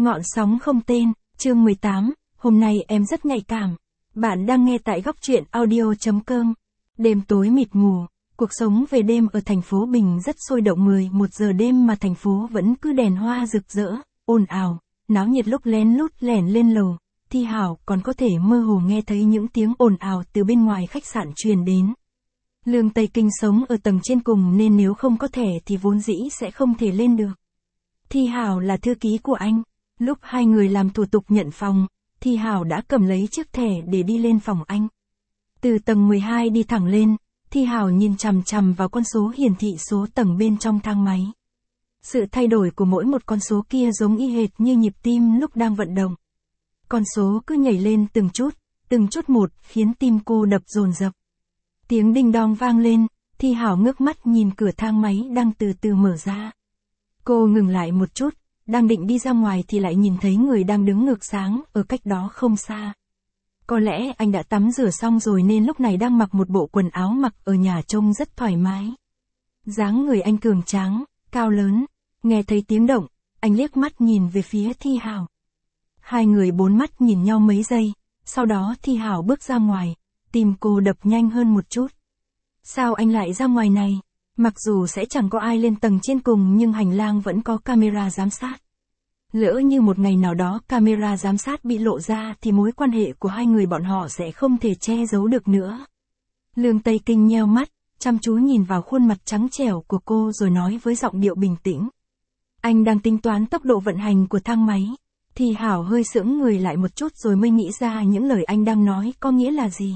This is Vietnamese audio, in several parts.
Ngọn sóng không tên, chương 18, hôm nay em rất nhạy cảm. Bạn đang nghe tại góc truyện audio.com. Đêm tối mịt mù, cuộc sống về đêm ở thành phố Bình rất sôi động. 11 giờ đêm mà thành phố vẫn cứ đèn hoa rực rỡ, ồn ào, náo nhiệt. Lúc lén lút lẻn lên lầu, Thi Hảo còn có thể mơ hồ nghe thấy những tiếng ồn ào từ bên ngoài khách sạn truyền đến. Lương Tây Kinh sống ở tầng trên cùng nên nếu không có thẻ thì vốn dĩ sẽ không thể lên được. Thi Hảo là thư ký của anh. Lúc hai người làm thủ tục nhận phòng, Thi Hảo đã cầm lấy chiếc thẻ để đi lên phòng anh. Từ tầng 12 đi thẳng lên, Thi Hảo nhìn chằm chằm vào con số hiển thị số tầng bên trong thang máy. Sự thay đổi của mỗi một con số kia giống y hệt như nhịp tim lúc đang vận động. Con số cứ nhảy lên từng chút một khiến tim cô đập dồn dập. Tiếng đinh đong vang lên, Thi Hảo ngước mắt nhìn cửa thang máy đang từ từ mở ra. Cô ngừng lại một chút, đang định đi ra ngoài thì lại nhìn thấy người đang đứng ngược sáng ở cách đó không xa. Có lẽ anh đã tắm rửa xong rồi nên lúc này đang mặc một bộ quần áo mặc ở nhà trông rất thoải mái. Dáng người anh cường tráng, cao lớn. Nghe thấy tiếng động, anh liếc mắt nhìn về phía Thi Hảo. Hai người bốn mắt nhìn nhau mấy giây, sau đó Thi Hảo bước ra ngoài, tim cô đập nhanh hơn một chút. Sao anh lại ra ngoài này? Mặc dù sẽ chẳng có ai lên tầng trên cùng nhưng hành lang vẫn có camera giám sát. Lỡ như một ngày nào đó camera giám sát bị lộ ra thì mối quan hệ của hai người bọn họ sẽ không thể che giấu được nữa. Lương Tây Kinh nheo mắt, chăm chú nhìn vào khuôn mặt trắng trẻo của cô rồi nói với giọng điệu bình tĩnh. Anh đang tính toán tốc độ vận hành của thang máy. Thì Hảo hơi sững người lại một chút rồi mới nghĩ ra những lời anh đang nói có nghĩa là gì.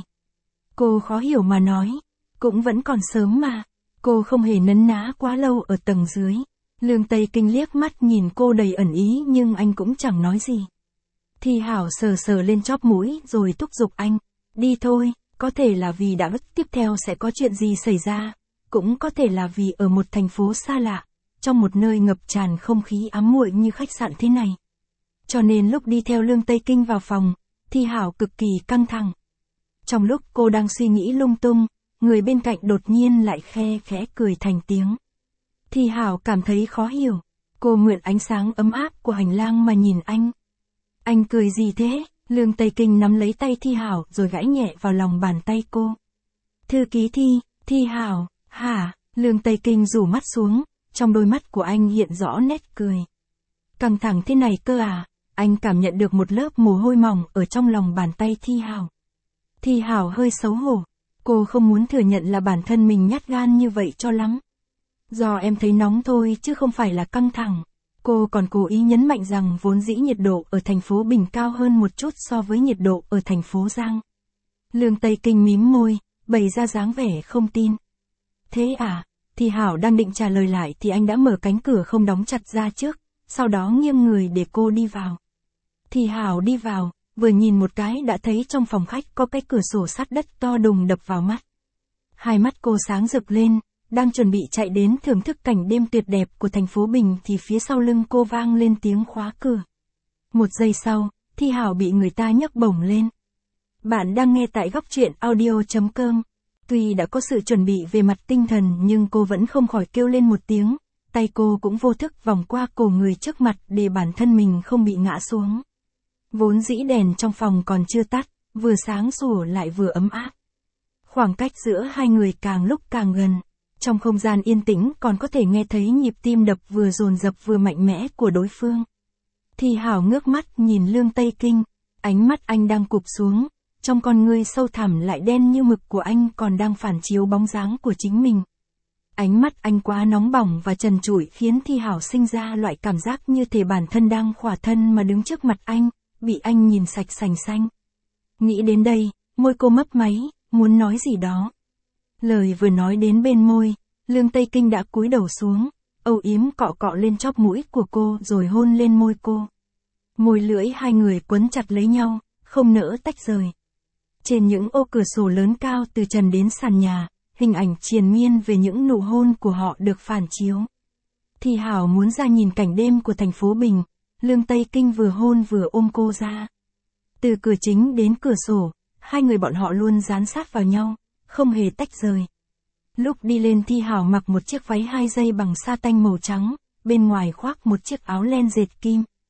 Cô khó hiểu mà nói, cũng vẫn còn sớm mà. Cô không hề nấn ná quá lâu ở tầng dưới. Lương Tây Kinh liếc mắt nhìn cô đầy ẩn ý nhưng anh cũng chẳng nói gì. Thi Hảo sờ sờ lên chóp mũi rồi thúc giục anh. Đi thôi, có thể là vì đã biết tiếp theo sẽ có chuyện gì xảy ra. Cũng có thể là vì ở một thành phố xa lạ, trong một nơi ngập tràn không khí ám muội như khách sạn thế này. Cho nên lúc đi theo Lương Tây Kinh vào phòng, Thi Hảo cực kỳ căng thẳng. Trong lúc cô đang suy nghĩ lung tung, người bên cạnh đột nhiên lại khe khẽ cười thành tiếng. Thi Hảo cảm thấy khó hiểu. Cô mượn ánh sáng ấm áp của hành lang mà nhìn anh. Anh cười gì thế? Lương Tây Kinh nắm lấy tay Thi Hảo rồi gãi nhẹ vào lòng bàn tay cô. Thư ký Thi Hảo, hả? Lương Tây Kinh rủ mắt xuống, trong đôi mắt của anh hiện rõ nét cười. Căng thẳng thế này cơ à? Anh cảm nhận được một lớp mồ hôi mỏng ở trong lòng bàn tay Thi Hảo. Thi Hảo hơi xấu hổ. Cô không muốn thừa nhận là bản thân mình nhát gan như vậy cho lắm. Do em thấy nóng thôi chứ không phải là căng thẳng. Cô còn cố ý nhấn mạnh rằng vốn dĩ nhiệt độ ở thành phố Bình cao hơn một chút so với nhiệt độ ở thành phố Giang. Lương Tây Kinh mím môi, bày ra dáng vẻ không tin. Thế à? Thì Hảo đang định trả lời lại thì anh đã mở cánh cửa không đóng chặt ra trước, sau đó nghiêng người để cô đi vào. Thì Hảo đi vào, vừa nhìn một cái đã thấy trong phòng khách có cái cửa sổ sắt đất to đùng đập vào mắt. Hai mắt cô sáng rực lên, đang chuẩn bị chạy đến thưởng thức cảnh đêm tuyệt đẹp của thành phố Bình thì phía sau lưng cô vang lên tiếng khóa cửa. Một giây sau, Thi Hảo bị người ta nhấc bổng lên. Bạn đang nghe tại góc truyện audio.com. Tuy đã có sự chuẩn bị về mặt tinh thần nhưng cô vẫn không khỏi kêu lên một tiếng, tay cô cũng vô thức vòng qua cổ người trước mặt để bản thân mình không bị ngã xuống. Vốn dĩ đèn trong phòng còn chưa tắt, vừa sáng sủa lại vừa ấm áp. Khoảng cách giữa hai người càng lúc càng gần. Trong không gian yên tĩnh còn có thể nghe thấy nhịp tim đập vừa dồn dập vừa mạnh mẽ của đối phương. Thi Hảo ngước mắt nhìn Lương Tây Kinh, ánh mắt anh đang cụp xuống, trong con ngươi sâu thẳm lại đen như mực của anh còn đang phản chiếu bóng dáng của chính mình. Ánh mắt anh quá nóng bỏng và trần trụi khiến Thi Hảo sinh ra loại cảm giác như thể bản thân đang khỏa thân mà đứng trước mặt anh, bị anh nhìn sạch sành xanh. Nghĩ đến đây, môi cô mấp máy, muốn nói gì đó. Lời vừa nói đến bên môi, Lương Tây Kinh đã cúi đầu xuống, âu yếm cọ cọ lên chóp mũi của cô rồi hôn lên môi cô. Môi lưỡi hai người quấn chặt lấy nhau, không nỡ tách rời. Trên những ô cửa sổ lớn cao từ trần đến sàn nhà, hình ảnh triền miên về những nụ hôn của họ được phản chiếu. Thì Hảo muốn ra nhìn cảnh đêm của thành phố Bình, Lương Tây Kinh vừa hôn vừa ôm cô ra. Từ cửa chính đến cửa sổ, hai người bọn họ luôn dán sát vào nhau, không hề tách rời. Lúc đi lên Thi Hảo mặc một chiếc váy 2 dây bằng sa tanh màu trắng, bên ngoài khoác một chiếc áo len dệt kim.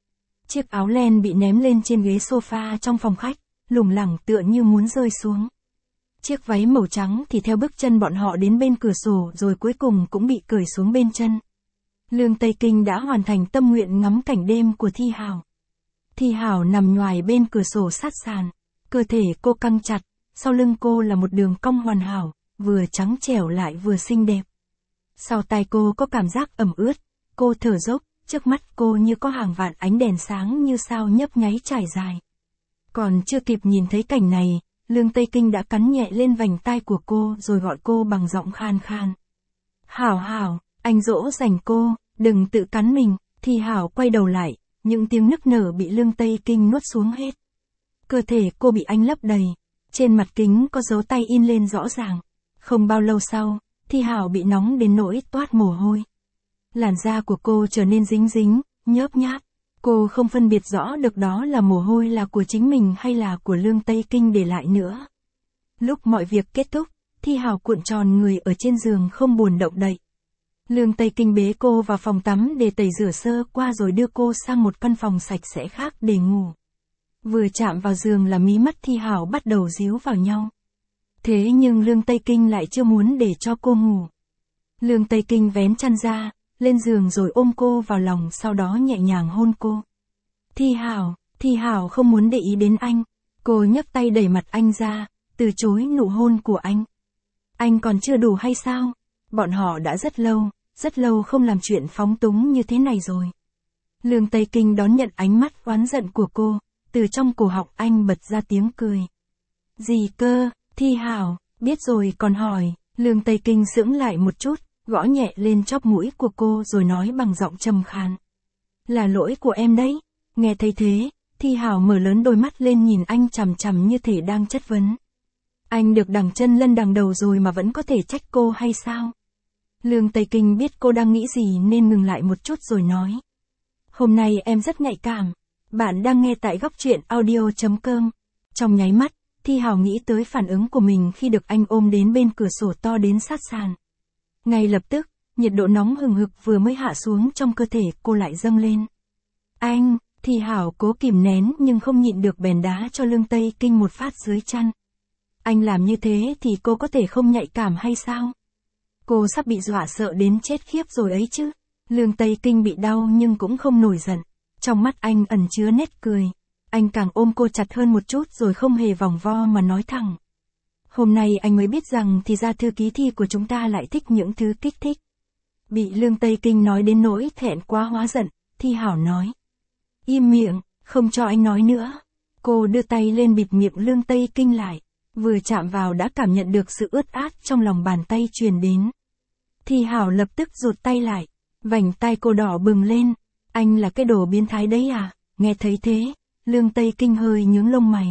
Chiếc áo len bị ném lên trên ghế sofa trong phòng khách, lủng lẳng tựa như muốn rơi xuống. Chiếc váy màu trắng thì theo bước chân bọn họ đến bên cửa sổ rồi cuối cùng cũng bị cởi xuống bên chân. Lương Tây Kinh đã hoàn thành tâm nguyện ngắm cảnh đêm của Thi Hảo. Thi Hảo nằm nhoài bên cửa sổ sát sàn, cơ thể cô căng chặt, sau lưng cô là một đường cong hoàn hảo, vừa trắng trẻo lại vừa xinh đẹp. Sau tai cô có cảm giác ẩm ướt, cô thở dốc, trước mắt cô như có hàng vạn ánh đèn sáng như sao nhấp nháy trải dài. Còn chưa kịp nhìn thấy cảnh này, Lương Tây Kinh đã cắn nhẹ lên vành tai của cô rồi gọi cô bằng giọng khan khan. Hảo Hảo, anh dỗ dành cô, đừng tự cắn mình. Thi Hảo quay đầu lại, những tiếng nức nở bị Lương Tây Kinh nuốt xuống hết. Cơ thể cô bị anh lấp đầy, trên mặt kính có dấu tay in lên rõ ràng. Không bao lâu sau, Thi Hảo bị nóng đến nỗi toát mồ hôi. Làn da của cô trở nên dính dính, nhớp nháp. Cô không phân biệt rõ được đó là mồ hôi là của chính mình hay là của Lương Tây Kinh để lại nữa. Lúc mọi việc kết thúc, Thi Hảo cuộn tròn người ở trên giường không buồn động đậy. Lương Tây Kinh bế cô vào phòng tắm để tẩy rửa sơ qua rồi đưa cô sang một căn phòng sạch sẽ khác để ngủ. Vừa chạm vào giường là mí mắt Thi Hảo bắt đầu díu vào nhau. Thế nhưng Lương Tây Kinh lại chưa muốn để cho cô ngủ. Lương Tây Kinh vén chăn ra, lên giường rồi ôm cô vào lòng sau đó nhẹ nhàng hôn cô. Thi Hảo không muốn để ý đến anh. Cô nhấc tay đẩy mặt anh ra, từ chối nụ hôn của anh. Anh còn chưa đủ hay sao? Bọn họ đã rất lâu không làm chuyện phóng túng như thế này rồi. Lương Tây Kinh đón nhận ánh mắt oán giận của cô, từ trong cổ họng anh bật ra tiếng cười. Gì cơ, Thi Hảo, biết rồi còn hỏi. Lương Tây Kinh sững lại một chút, gõ nhẹ lên chóp mũi của cô rồi nói bằng giọng trầm khàn. Là lỗi của em đấy. Nghe thấy thế, Thi Hảo mở lớn đôi mắt lên nhìn anh chằm chằm như thể đang chất vấn. Anh được đằng chân lân đằng đầu rồi mà vẫn có thể trách cô hay sao? Lương Tây Kinh biết cô đang nghĩ gì nên ngừng lại một chút rồi nói. Hôm nay em rất nhạy cảm. Bạn đang nghe tại góc truyện audio.com. Trong nháy mắt, Thi Hảo nghĩ tới phản ứng của mình khi được anh ôm đến bên cửa sổ to đến sát sàn. Ngay lập tức, nhiệt độ nóng hừng hực vừa mới hạ xuống trong cơ thể cô lại dâng lên. Anh, Thi Hảo cố kìm nén nhưng không nhịn được bèn đá cho Lương Tây Kinh một phát dưới chăn. Anh làm như thế thì cô có thể không nhạy cảm hay sao? Cô sắp bị dọa sợ đến chết khiếp rồi ấy chứ. Lương Tây Kinh bị đau nhưng cũng không nổi giận. Trong mắt anh ẩn chứa nét cười. Anh càng ôm cô chặt hơn một chút rồi không hề vòng vo mà nói thẳng. Hôm nay anh mới biết rằng thì ra thư ký Thi của chúng ta lại thích những thứ kích thích. Bị Lương Tây Kinh nói đến nỗi thẹn quá hóa giận, Thi Hảo nói. Im miệng, không cho anh nói nữa. Cô đưa tay lên bịt miệng Lương Tây Kinh lại. Vừa chạm vào đã cảm nhận được sự ướt át trong lòng bàn tay truyền đến. Thi Hảo lập tức rụt tay lại. Vành tay cô đỏ bừng lên. Anh là cái đồ biến thái đấy à? Nghe thấy thế, Lương Tây Kinh hơi nhướng lông mày.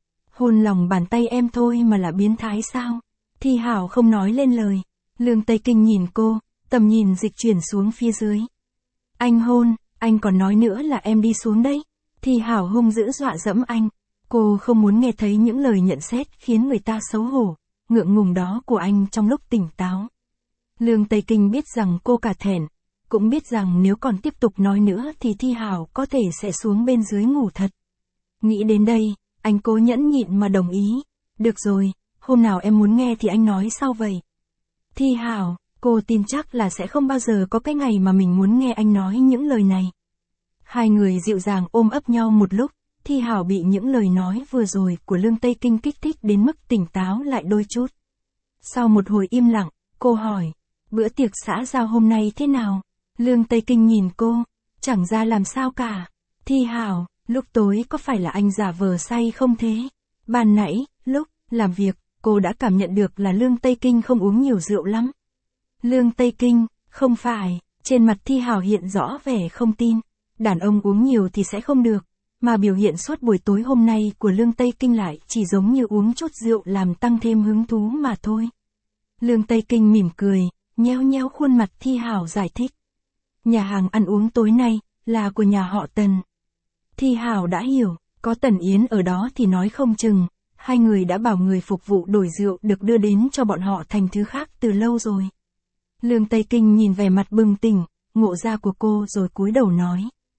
Hôn lòng bàn tay em thôi mà là biến thái sao? Thi Hảo không nói lên lời. Lương Tây Kinh nhìn cô, tầm nhìn dịch chuyển xuống phía dưới. Anh hôn, anh còn nói nữa là em đi xuống đấy. Thi Hảo hung dữ dọa dẫm anh. Cô không muốn nghe thấy những lời nhận xét khiến người ta xấu hổ, ngượng ngùng đó của anh trong lúc tỉnh táo. Lương Tây Kinh biết rằng cô cả thẹn, cũng biết rằng nếu còn tiếp tục nói nữa thì Thi Hảo có thể sẽ xuống bên dưới ngủ thật. Nghĩ đến đây, anh cố nhẫn nhịn mà đồng ý. Được rồi, hôm nào em muốn nghe thì anh nói sau vậy. Thi Hảo, cô tin chắc là sẽ không bao giờ có cái ngày mà mình muốn nghe anh nói những lời này. Hai người dịu dàng ôm ấp nhau một lúc, Thi Hảo bị những lời nói vừa rồi của Lương Tây Kinh kích thích đến mức tỉnh táo lại đôi chút. Sau một hồi im lặng, cô hỏi, bữa tiệc xã giao hôm nay thế nào? Lương Tây Kinh nhìn cô, chẳng ra làm sao cả. Thi Hảo, lúc tối có phải là anh giả vờ say không thế? Ban nãy, lúc làm việc, cô đã cảm nhận được là Lương Tây Kinh không uống nhiều rượu lắm. Lương Tây Kinh, không phải, trên mặt Thi Hảo hiện rõ vẻ không tin. Đàn ông uống nhiều thì sẽ không được, mà biểu hiện suốt buổi tối hôm nay của Lương Tây Kinh lại chỉ giống như uống chút rượu làm tăng thêm hứng thú mà thôi. Lương Tây Kinh mỉm cười, nheo nheo khuôn mặt Thi Hảo giải thích. Nhà hàng ăn uống tối nay, là của nhà họ Tần. Thi Hảo đã hiểu, có Tần Yến ở đó thì nói không chừng, hai người đã bảo người phục vụ đổi rượu được đưa đến cho bọn họ thành thứ khác từ lâu rồi. Lương Tây Kinh nhìn vẻ mặt bừng tỉnh, ngộ ra của cô rồi cúi đầu nói.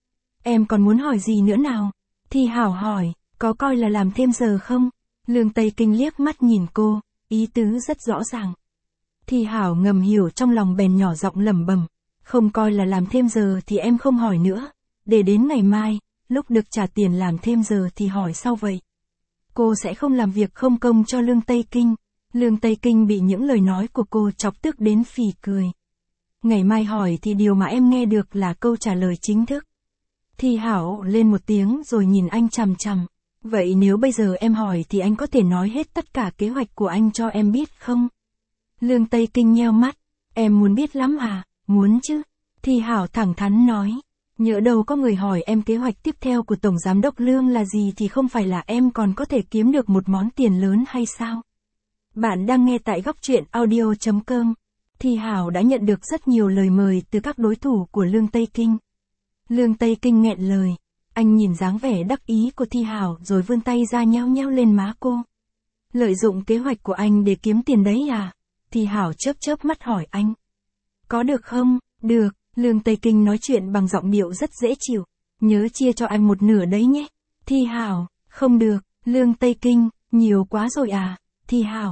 em còn muốn hỏi gì nữa nào? Thi Hảo hỏi, có coi là làm thêm giờ không? Lương Tây Kinh liếc mắt nhìn cô, ý tứ rất rõ ràng. Thi Hảo ngầm hiểu trong lòng bèn nhỏ giọng lẩm bẩm, không coi là làm thêm giờ thì em không hỏi nữa, để đến ngày mai, lúc được trả tiền làm thêm giờ thì hỏi sau vậy. Cô sẽ không làm việc không công cho Lương Tây Kinh. Lương Tây Kinh bị những lời nói của cô chọc tức đến phì cười. Ngày mai hỏi thì điều mà em nghe được là câu trả lời chính thức. Thi Hảo lên một tiếng rồi nhìn anh chằm chằm. Vậy nếu bây giờ em hỏi thì anh có thể nói hết tất cả kế hoạch của anh cho em biết không? Lương Tây Kinh nheo mắt. Em muốn biết lắm à? Muốn chứ. Thi Hảo thẳng thắn nói. Nhỡ đâu có người hỏi em kế hoạch tiếp theo của Tổng Giám đốc Lương là gì thì không phải là em còn có thể kiếm được một món tiền lớn hay sao? Bạn đang nghe tại góc truyện audio.com. Thi Hảo đã nhận được rất nhiều lời mời từ các đối thủ của Lương Tây Kinh. Lương Tây Kinh nghẹn lời. Anh nhìn dáng vẻ đắc ý của Thi Hảo rồi vươn tay ra nhéo nhéo lên má cô. Lợi dụng kế hoạch của anh để kiếm tiền đấy à? Thi Hảo chớp chớp mắt hỏi anh. Có được không? Được, Lương Tây Kinh nói chuyện bằng giọng điệu rất dễ chịu. Nhớ chia cho anh một nửa đấy nhé. Thi Hảo, không được, Lương Tây Kinh, nhiều quá rồi à? Thi Hảo,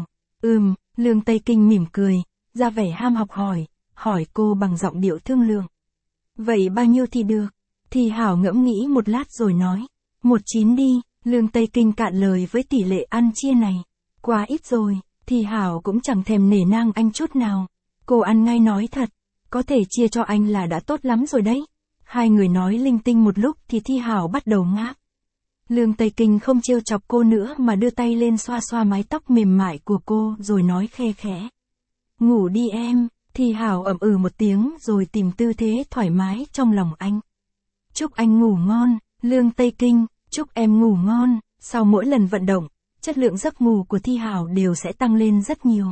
Lương Tây Kinh mỉm cười, ra vẻ ham học hỏi cô bằng giọng điệu thương lượng. Vậy bao nhiêu thì được? Thi Hảo ngẫm nghĩ một lát rồi nói. 19 đi, Lương Tây Kinh cạn lời với tỷ lệ ăn chia này. Quá ít rồi, Thi Hảo cũng chẳng thèm nể nang anh chút nào. Cô ăn ngay nói thật, có thể chia cho anh là đã tốt lắm rồi đấy. Hai người nói linh tinh một lúc thì Thi Hảo bắt đầu ngáp. Lương Tây Kinh không trêu chọc cô nữa mà đưa tay lên xoa xoa mái tóc mềm mại của cô rồi nói khe khẽ. Ngủ đi em. Thi Hảo ậm một tiếng rồi tìm tư thế thoải mái trong lòng anh. Chúc anh ngủ ngon, Lương Tây Kinh, chúc em ngủ ngon. Sau mỗi lần vận động, chất lượng giấc ngủ của Thi Hảo đều sẽ tăng lên rất nhiều.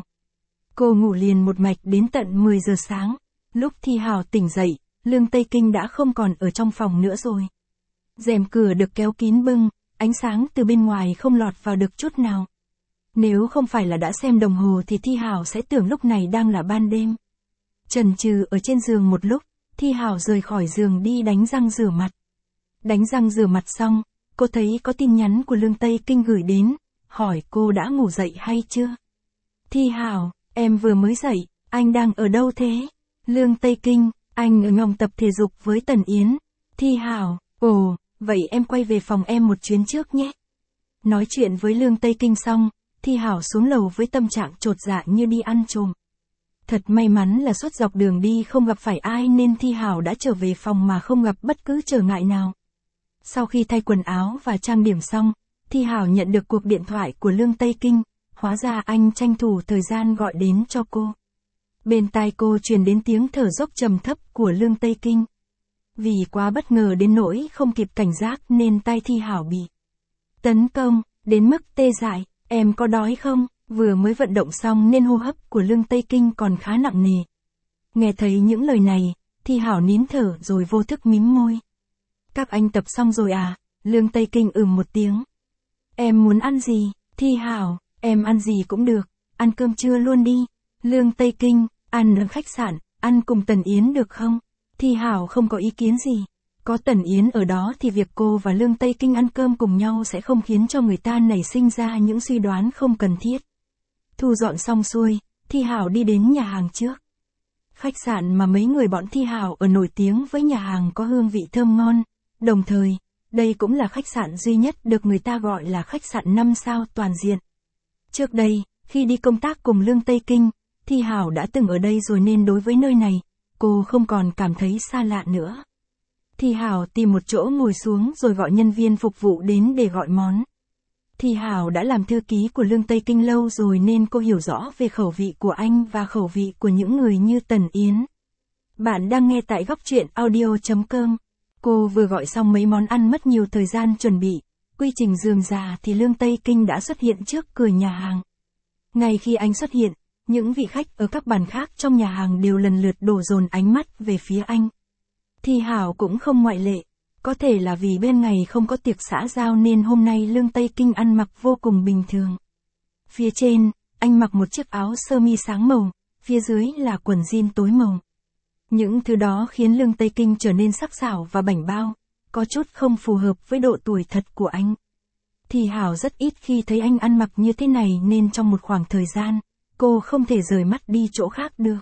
Cô ngủ liền một mạch đến tận 10 giờ sáng. Lúc Thi Hảo tỉnh dậy, Lương Tây Kinh đã không còn ở trong phòng nữa rồi. Rèm cửa được kéo kín bưng, ánh sáng từ bên ngoài không lọt vào được chút nào. Nếu không phải là đã xem đồng hồ thì Thi Hảo sẽ tưởng lúc này đang là ban đêm. Chần chừ ở trên giường một lúc, Thi Hảo rời khỏi giường đi đánh răng rửa mặt. Đánh răng rửa mặt xong, cô thấy có tin nhắn của Lương Tây Kinh gửi đến, hỏi cô đã ngủ dậy hay chưa. Thi Hảo, em vừa mới dậy, anh đang ở đâu thế? Lương Tây Kinh, anh ở phòng tập thể dục với Tần Yến. Thi Hảo, ồ, vậy em quay về phòng em một chuyến trước nhé. Nói chuyện với Lương Tây Kinh xong, Thi Hảo xuống lầu với tâm trạng chột dạ như đi ăn trộm. Thật may mắn là suốt dọc đường đi không gặp phải ai nên Thi Hảo đã trở về phòng mà không gặp bất cứ trở ngại nào. Sau khi thay quần áo và trang điểm xong, Thi Hảo nhận được cuộc điện thoại của Lương Tây Kinh, hóa ra anh tranh thủ thời gian gọi đến cho cô. Bên tai cô truyền đến tiếng thở dốc trầm thấp của Lương Tây Kinh. Vì quá bất ngờ đến nỗi không kịp cảnh giác nên tai Thi Hảo bị tấn công, đến mức tê dại. Em có đói không? Vừa mới vận động xong nên hô hấp của Lương Tây Kinh còn khá nặng nề. Nghe thấy những lời này, Thi Hảo nín thở rồi vô thức mím môi. Các anh tập xong rồi à? Lương Tây Kinh một tiếng. Em muốn ăn gì? Thi Hảo, em ăn gì cũng được, ăn cơm trưa luôn đi. Lương Tây Kinh, ăn ở khách sạn, ăn cùng Tần Yến được không? Thi Hảo không có ý kiến gì. Có Tần Yến ở đó thì việc cô và Lương Tây Kinh ăn cơm cùng nhau sẽ không khiến cho người ta nảy sinh ra những suy đoán không cần thiết. Thu dọn xong xuôi, Thi Hảo đi đến nhà hàng trước. Khách sạn mà mấy người bọn Thi Hảo ở nổi tiếng với nhà hàng có hương vị thơm ngon, đồng thời, đây cũng là khách sạn duy nhất được người ta gọi là khách sạn 5 sao toàn diện. Trước đây, khi đi công tác cùng Lương Tây Kinh, Thi Hảo đã từng ở đây rồi nên đối với nơi này, cô không còn cảm thấy xa lạ nữa. Thi Hảo tìm một chỗ ngồi xuống rồi gọi nhân viên phục vụ đến để gọi món. Thi Hảo đã làm thư ký của Lương Tây Kinh lâu rồi nên cô hiểu rõ về khẩu vị của anh và khẩu vị của những người như Tần Yến. Bạn đang nghe tại góc truyện audio.com. Cô vừa gọi xong mấy món ăn mất nhiều thời gian chuẩn bị, quy trình rườm rà thì Lương Tây Kinh đã xuất hiện trước cửa nhà hàng. Ngay khi anh xuất hiện, những vị khách ở các bàn khác trong nhà hàng đều lần lượt đổ dồn ánh mắt về phía anh. Thi Hảo cũng không ngoại lệ. Có thể là vì bên ngày không có tiệc xã giao nên hôm nay Lương Tây Kinh ăn mặc vô cùng bình thường. Phía trên, anh mặc một chiếc áo sơ mi sáng màu, phía dưới là quần jean tối màu. Những thứ đó khiến Lương Tây Kinh trở nên sắc sảo và bảnh bao. có chút không phù hợp với độ tuổi thật của anh. Thi Hảo rất ít khi thấy anh ăn mặc như thế này nên trong một khoảng thời gian, cô không thể rời mắt đi chỗ khác được.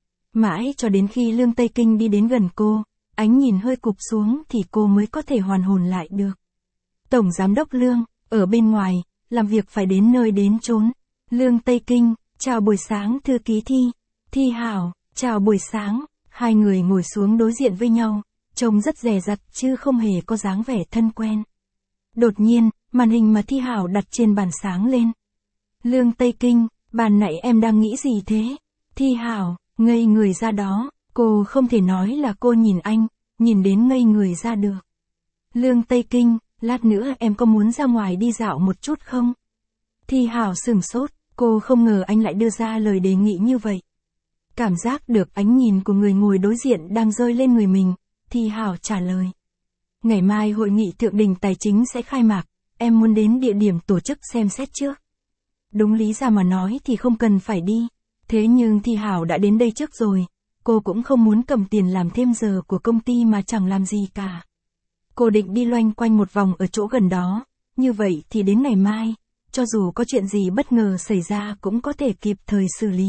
Mãi cho đến khi Lương Tây Kinh đi đến gần cô, ánh nhìn hơi cụp xuống thì cô mới có thể hoàn hồn lại được. Tổng Giám đốc Lương, ở bên ngoài, làm việc phải đến nơi đến chốn. Lương Tây Kinh, chào buổi sáng thư ký Thi. Thi Hảo, chào buổi sáng. Hai người ngồi xuống đối diện với nhau, trông rất dè dặt chứ không hề có dáng vẻ thân quen. Đột nhiên, màn hình mà Thi Hảo đặt trên bàn sáng lên. Lương Tây Kinh, ban nãy em đang nghĩ gì thế? Thi Hảo, ngây người ra đó, cô không thể nói là cô nhìn anh, nhìn đến ngây người ra được. Lương Tây Kinh, lát nữa em có muốn ra ngoài đi dạo một chút không? Thi Hảo sửng sốt, cô không ngờ anh lại đưa ra lời đề nghị như vậy. Cảm giác được ánh nhìn của người ngồi đối diện đang rơi lên người mình, Thi Hảo trả lời. Ngày mai hội nghị thượng đỉnh tài chính sẽ khai mạc, em muốn đến địa điểm tổ chức xem xét trước. Đúng lý ra mà nói thì không cần phải đi, thế nhưng Thi Hảo đã đến đây trước rồi, cô cũng không muốn cầm tiền làm thêm giờ của công ty mà chẳng làm gì cả. Cô định đi loanh quanh một vòng ở chỗ gần đó, như vậy thì đến ngày mai, cho dù có chuyện gì bất ngờ xảy ra cũng có thể kịp thời xử lý.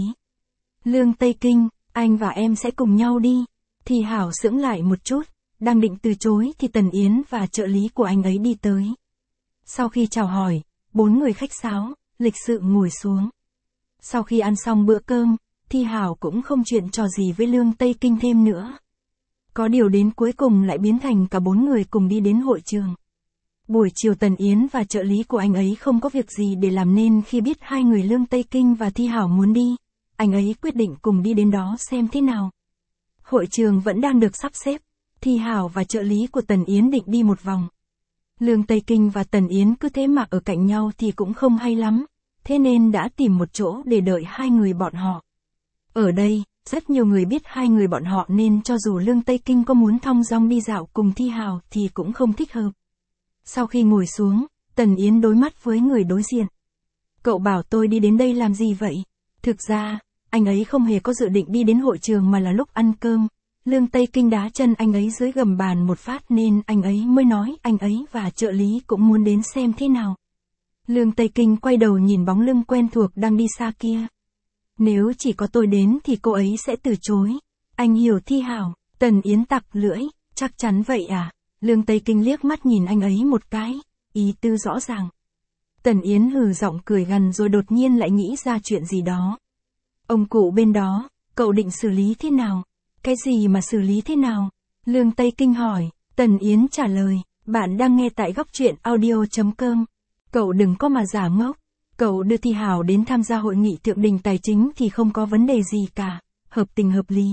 Lương Tây Kinh, anh và em sẽ cùng nhau đi. Thi Hảo sững lại một chút, đang định từ chối thì Tần Yến và trợ lý của anh ấy đi tới. Sau khi chào hỏi, bốn người khách sáo, lịch sự ngồi xuống. Sau khi ăn xong bữa cơm, Thi Hảo cũng không chuyện trò gì với Lương Tây Kinh thêm nữa. Có điều đến cuối cùng lại biến thành cả bốn người cùng đi đến hội trường. Buổi chiều Tần Yến và trợ lý của anh ấy không có việc gì để làm nên khi biết hai người Lương Tây Kinh và Thi Hảo muốn đi, anh ấy quyết định cùng đi đến đó xem thế nào. Hội trường vẫn đang được sắp xếp, Thi Hảo và trợ lý của Tần Yến định đi một vòng. Lương Tây Kinh và Tần Yến cứ thế mà ở cạnh nhau thì cũng không hay lắm, thế nên đã tìm một chỗ để đợi hai người bọn họ. Ở đây, rất nhiều người biết hai người bọn họ nên cho dù Lương Tây Kinh có muốn thong dong đi dạo cùng Thi Hảo thì cũng không thích hợp. Sau khi ngồi xuống, Tần Yến đối mắt với người đối diện. Cậu bảo tôi đi đến đây làm gì vậy? Thực ra, anh ấy không hề có dự định đi đến hội trường mà là lúc ăn cơm. Lương Tây Kinh đá chân anh ấy dưới gầm bàn một phát nên anh ấy mới nói anh ấy và trợ lý cũng muốn đến xem thế nào. Lương Tây Kinh quay đầu nhìn bóng lưng quen thuộc đang đi xa kia. Nếu chỉ có tôi đến thì cô ấy sẽ từ chối. Anh hiểu Thi Hảo. Tần Yến tặc lưỡi, chắc chắn vậy à? Lương Tây Kinh liếc mắt nhìn anh ấy một cái, ý tư rõ ràng. Tần Yến hừ giọng cười gằn rồi đột nhiên lại nghĩ ra chuyện gì đó. Ông cụ bên đó, cậu định xử lý thế nào? Cái gì mà xử lý thế nào? Lương Tây Kinh hỏi. Tần Yến trả lời, bạn đang nghe tại góc truyện audio.com. Cậu đừng có mà giả ngốc. Cậu đưa Thi Hảo đến tham gia hội nghị thượng đỉnh tài chính thì không có vấn đề gì cả, hợp tình hợp lý.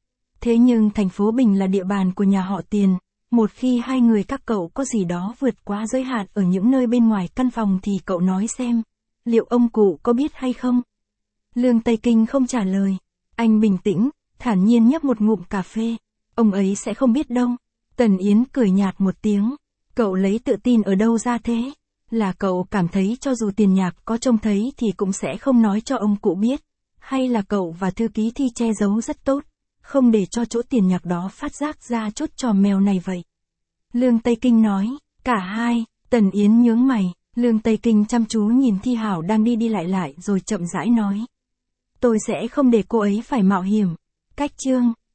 Thế nhưng thành phố Bình là địa bàn của nhà họ Tiền, một khi hai người các cậu có gì đó vượt quá giới hạn ở những nơi bên ngoài căn phòng thì cậu nói xem, liệu ông cụ có biết hay không? Lương Tây Kinh không trả lời, anh bình tĩnh, thản nhiên nhấp một ngụm cà phê, ông ấy sẽ không biết đâu. Tần Yến cười nhạt một tiếng, cậu lấy tự tin ở đâu ra thế? Là cậu cảm thấy cho dù Tiền Nhạc có trông thấy thì cũng sẽ không nói cho ông cụ biết, hay là cậu và thư ký Thi che giấu rất tốt, không để cho chỗ Tiền Nhạc đó phát giác ra chút trò mèo này vậy? Lương Tây Kinh nói, cả hai. Tần Yến nhướng mày, Lương Tây Kinh chăm chú nhìn Thi Hảo đang đi đi lại rồi chậm rãi nói. Tôi sẽ không để cô ấy phải mạo hiểm. Cách chương,